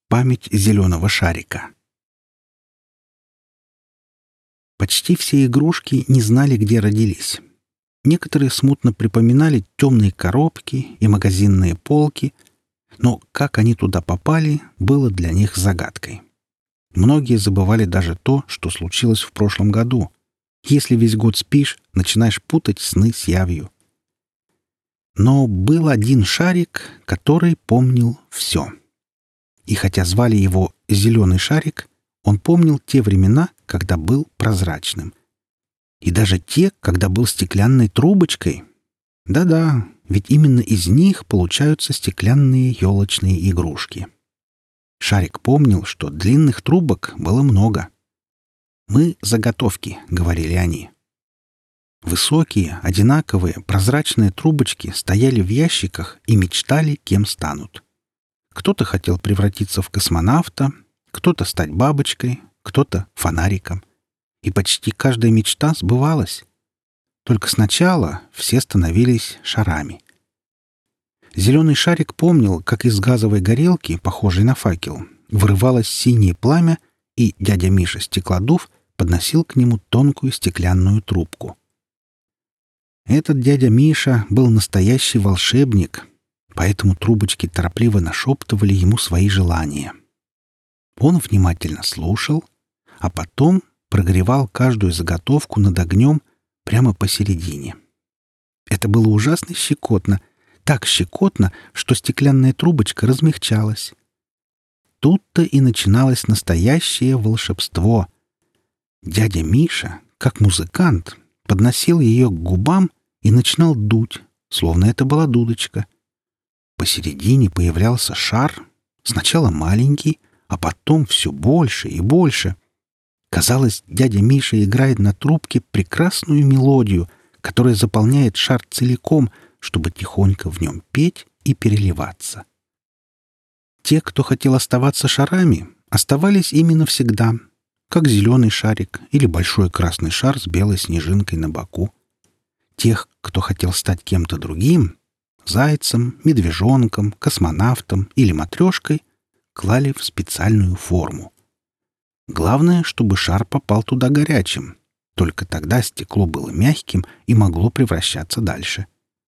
Память зеленого шарика. Почти все игрушки не знали, где родились. Некоторые смутно припоминали темные коробки и магазинные полки, но как они туда попали, было для них загадкой. Многие забывали даже то, что случилось в прошлом году. Если весь год спишь, начинаешь путать сны с явью. Но был один шарик, который помнил все. И хотя звали его «Зеленый шарик», он помнил те времена, когда был прозрачным. И даже те, когда был стеклянной трубочкой. Да-да, ведь именно из них получаются стеклянные елочные игрушки. Шарик помнил, что длинных трубок было много. «Мы — заготовки», — говорили они. Высокие, одинаковые, прозрачные трубочки стояли в ящиках и мечтали, кем станут. Кто-то хотел превратиться в космонавта, кто-то стать бабочкой, кто-то — фонариком. И почти каждая мечта сбывалась. Только сначала все становились шарами. Зеленый шарик помнил, как из газовой горелки, похожей на факел, вырывалось синее пламя, и дядя Миша Стеклодув подносил к нему тонкую стеклянную трубку. Этот дядя Миша был настоящий волшебник, поэтому трубочки торопливо нашептывали ему свои желания. Он внимательно слушал, а потом прогревал каждую заготовку над огнем прямо посередине. Это было ужасно щекотно, так щекотно, что стеклянная трубочка размягчалась. Тут-то и начиналось настоящее волшебство. Дядя Миша, как музыкант, подносил ее к губам и начинал дуть, словно это была дудочка. Посередине появлялся шар, сначала маленький, а потом все больше и больше. Казалось, дядя Миша играет на трубке прекрасную мелодию, которая заполняет шар целиком, чтобы тихонько в нем петь и переливаться. Те, кто хотел оставаться шарами, оставались ими навсегда, как зеленый шарик или большой красный шар с белой снежинкой на боку. Тех, кто хотел стать кем-то другим, зайцем, медвежонком, космонавтом или матрешкой, клали в специальную форму. Главное, чтобы шар попал туда горячим. Только тогда стекло было мягким и могло превращаться дальше.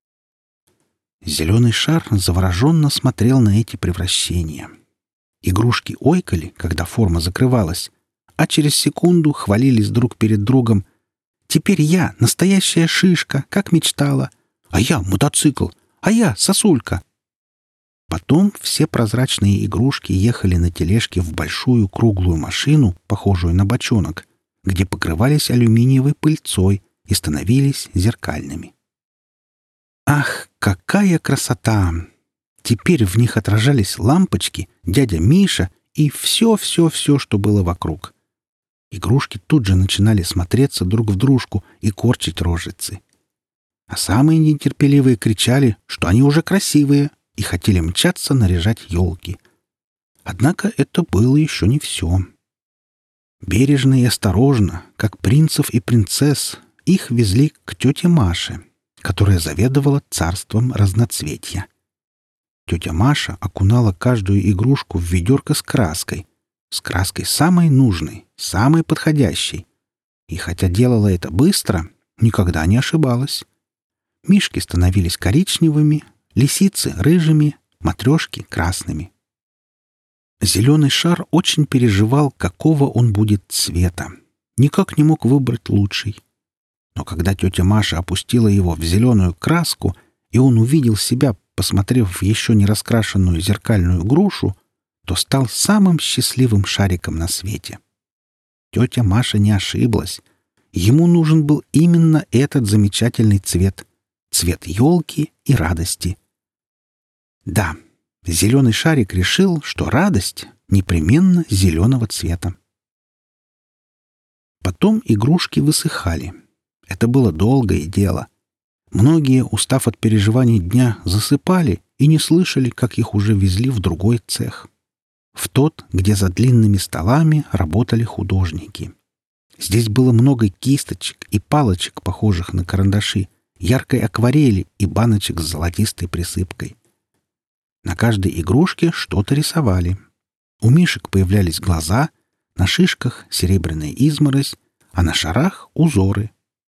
Зеленый шар завороженно смотрел на эти превращения. Игрушки ойкали, когда форма закрывалась, а через секунду хвалились друг перед другом. «Теперь я настоящая шишка, как мечтала! А я мотоцикл! А я сосулька!» Потом все прозрачные игрушки ехали на тележке в большую круглую машину, похожую на бочонок, где покрывались алюминиевой пыльцой и становились зеркальными. Ах, какая красота! Теперь в них отражались лампочки, дядя Миша и все-все-все, что было вокруг. Игрушки тут же начинали смотреться друг в дружку и корчить рожицы. А самые нетерпеливые кричали, что они уже красивые, и хотели мчаться наряжать елки. Однако это было еще не все. Бережно и осторожно, как принцев и принцесс, их везли к тете Маше, которая заведовала царством разноцветья. Тетя Маша окунала каждую игрушку в ведерко с краской самой нужной, самой подходящей. И хотя делала это быстро, никогда не ошибалась. Мишки становились коричневыми, лисицы — рыжими, матрешки — красными. Зеленый шар очень переживал, какого он будет цвета. Никак не мог выбрать лучший. Но когда тетя Маша опустила его в зеленую краску, и он увидел себя, посмотрев в еще не раскрашенную зеркальную грушу, то стал самым счастливым шариком на свете. Тетя Маша не ошиблась. Ему нужен был именно этот замечательный цвет — цвет елки и радости. Да, зеленый шарик решил, что радость непременно зеленого цвета. Потом игрушки высыхали. Это было долгое дело. Многие, устав от переживаний дня, засыпали и не слышали, как их уже везли в другой цех. В тот, где за длинными столами работали художники. Здесь было много кисточек и палочек, похожих на карандаши, яркой акварели и баночек с золотистой присыпкой. На каждой игрушке что-то рисовали. У мишек появлялись глаза, на шишках серебряная изморозь, а на шарах — узоры.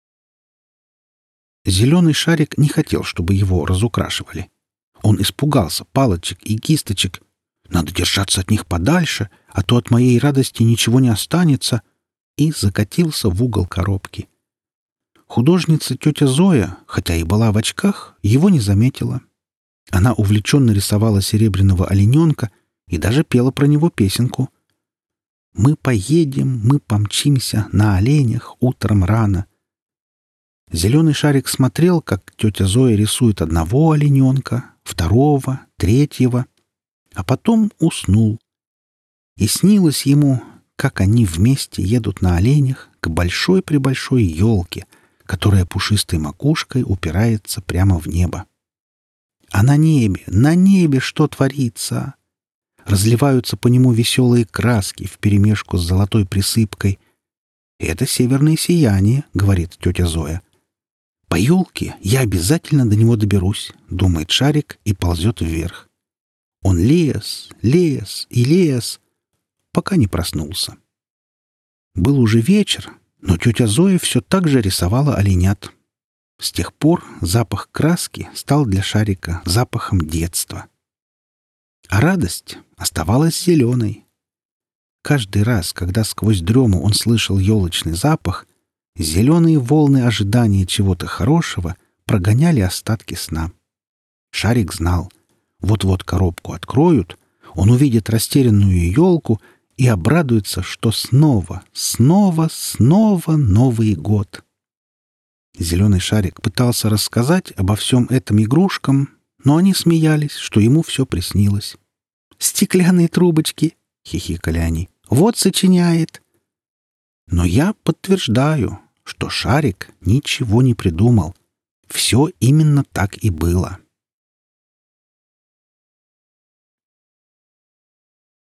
Зеленый шарик не хотел, чтобы его разукрашивали. Он испугался палочек и кисточек. Надо держаться от них подальше, а то от моей радости ничего не останется, и закатился в угол коробки. Художница тетя Зоя, хотя и была в очках, его не заметила. Она увлеченно рисовала серебряного олененка и даже пела про него песенку. «Мы поедем, мы помчимся на оленях утром рано». Зеленый шарик смотрел, как тетя Зоя рисует одного олененка, второго, третьего, а потом уснул. И снилось ему, как они вместе едут на оленях к большой-пребольшой елке, которая пушистой макушкой упирается прямо в небо. А на небе что творится? Разливаются по нему веселые краски вперемешку с золотой присыпкой. «Это северное сияние», — говорит тетя Зоя. «По елке я обязательно до него доберусь», — думает шарик и ползет вверх. Он лез, лез и лез, пока не проснулся. Был уже вечер, но тетя Зоя все так же рисовала оленят. С тех пор запах краски стал для шарика запахом детства. А радость оставалась зеленой. Каждый раз, когда сквозь дрему он слышал елочный запах, зеленые волны ожидания чего-то хорошего прогоняли остатки сна. Шарик знал, вот-вот коробку откроют, он увидит растерянную елку и обрадуется, что снова Новый год. Зеленый шарик пытался рассказать обо всем этом игрушкам, но они смеялись, что ему все приснилось. «Стеклянные трубочки!» — хихикали они. «Вот сочиняет!» Но я подтверждаю, что шарик ничего не придумал. Все именно так и было.